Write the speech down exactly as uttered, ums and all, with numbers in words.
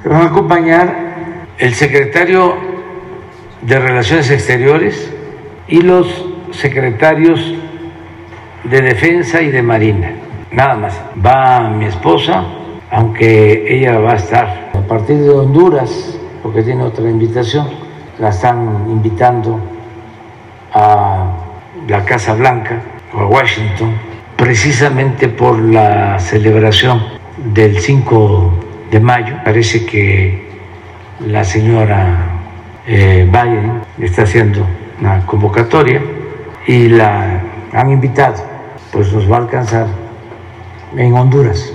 Me van a acompañar el secretario de Relaciones Exteriores y los secretarios de Defensa y de Marina. Nada más. Va mi esposa, aunque ella va a estar a partir de Honduras, porque tiene otra invitación. La están invitando a la Casa Blanca o a Washington, precisamente por la celebración del cinco de mayo. Parece que la señora eh, Biden está haciendo una convocatoria y la han invitado, pues nos va a alcanzar en Honduras.